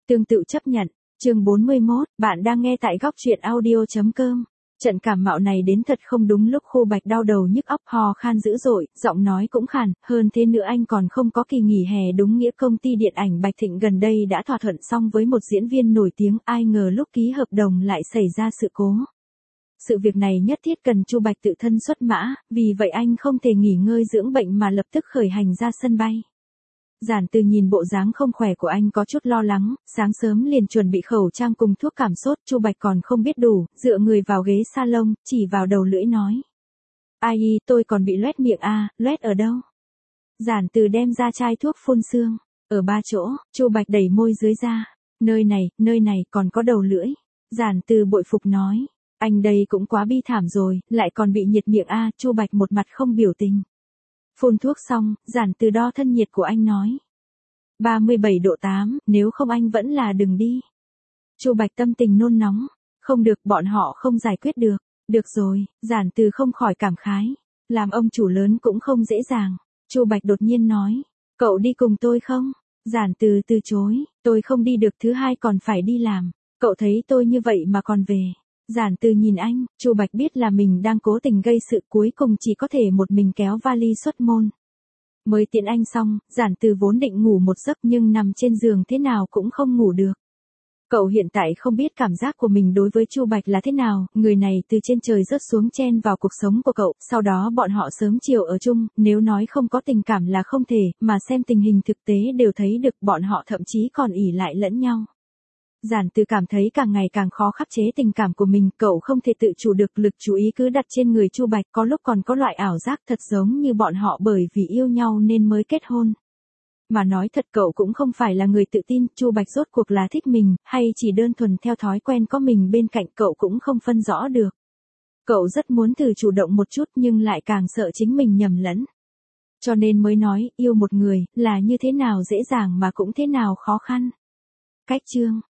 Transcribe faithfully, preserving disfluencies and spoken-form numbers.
Tương tự chấp nhận. Chương bốn mươi mốt, bạn đang nghe tại góc truyện audio chấm com. Trận cảm mạo này đến thật không đúng lúc. Khô Bạch đau đầu nhức óc, ho khan dữ dội, giọng nói cũng khàn, hơn thế nữa anh còn không có kỳ nghỉ hè đúng nghĩa. Công ty điện ảnh Bạch Thịnh gần đây đã thỏa thuận xong với một diễn viên nổi tiếng, ai ngờ lúc ký hợp đồng lại xảy ra sự cố. Sự việc này nhất thiết cần Chu Bạch tự thân xuất mã, vì vậy anh không thể nghỉ ngơi dưỡng bệnh mà lập tức khởi hành ra sân bay. Giản Từ nhìn bộ dáng không khỏe của anh có chút lo lắng, sáng sớm liền chuẩn bị khẩu trang cùng thuốc cảm sốt. Chu Bạch còn không biết đủ, dựa người vào ghế salon, chỉ vào đầu lưỡi nói: "Ai y, tôi còn bị loét miệng a, à, loét ở đâu?" Giản Từ đem ra chai thuốc phun sương, ở ba chỗ. Chu Bạch đẩy môi dưới ra: "Nơi này, nơi này còn có đầu lưỡi." Giản Từ bội phục nói: "Anh đây cũng quá bi thảm rồi, lại còn bị nhiệt miệng a." À, Chu Bạch một mặt không biểu tình. Phun thuốc xong, Giản Từ đo thân nhiệt của anh nói: ba mươi bảy độ tám, nếu không anh vẫn là đừng đi. Chu Bạch tâm tình nôn nóng: "Không được, bọn họ không giải quyết được." "Được rồi." Giản Từ không khỏi cảm khái, làm ông chủ lớn cũng không dễ dàng. Chu Bạch đột nhiên nói: "Cậu đi cùng tôi không?" Giản Từ từ chối: "Tôi không đi được, thứ hai còn phải đi làm. Cậu thấy tôi như vậy mà còn về." Giản Từ nhìn anh, Chu Bạch biết là mình đang cố tình gây sự, cuối cùng chỉ có thể một mình kéo vali xuất môn. Mới tiễn anh xong, Giản Từ vốn định ngủ một giấc nhưng nằm trên giường thế nào cũng không ngủ được. Cậu hiện tại không biết cảm giác của mình đối với Chu Bạch là thế nào, người này từ trên trời rớt xuống chen vào cuộc sống của cậu, sau đó bọn họ sớm chiều ở chung, nếu nói không có tình cảm là không thể, mà xem tình hình thực tế đều thấy được bọn họ thậm chí còn ỷ lại lẫn nhau. Giản Từ cảm thấy càng ngày càng khó khắc chế tình cảm của mình, cậu không thể tự chủ được, lực chú ý cứ đặt trên người Chu Bạch, có lúc còn có loại ảo giác thật giống như bọn họ bởi vì yêu nhau nên mới kết hôn. Mà nói thật cậu cũng không phải là người tự tin, Chu Bạch rốt cuộc là thích mình, hay chỉ đơn thuần theo thói quen có mình bên cạnh, cậu cũng không phân rõ được. Cậu rất muốn thử chủ động một chút nhưng lại càng sợ chính mình nhầm lẫn. Cho nên mới nói, yêu một người, là như thế nào dễ dàng mà cũng thế nào khó khăn. Cách chương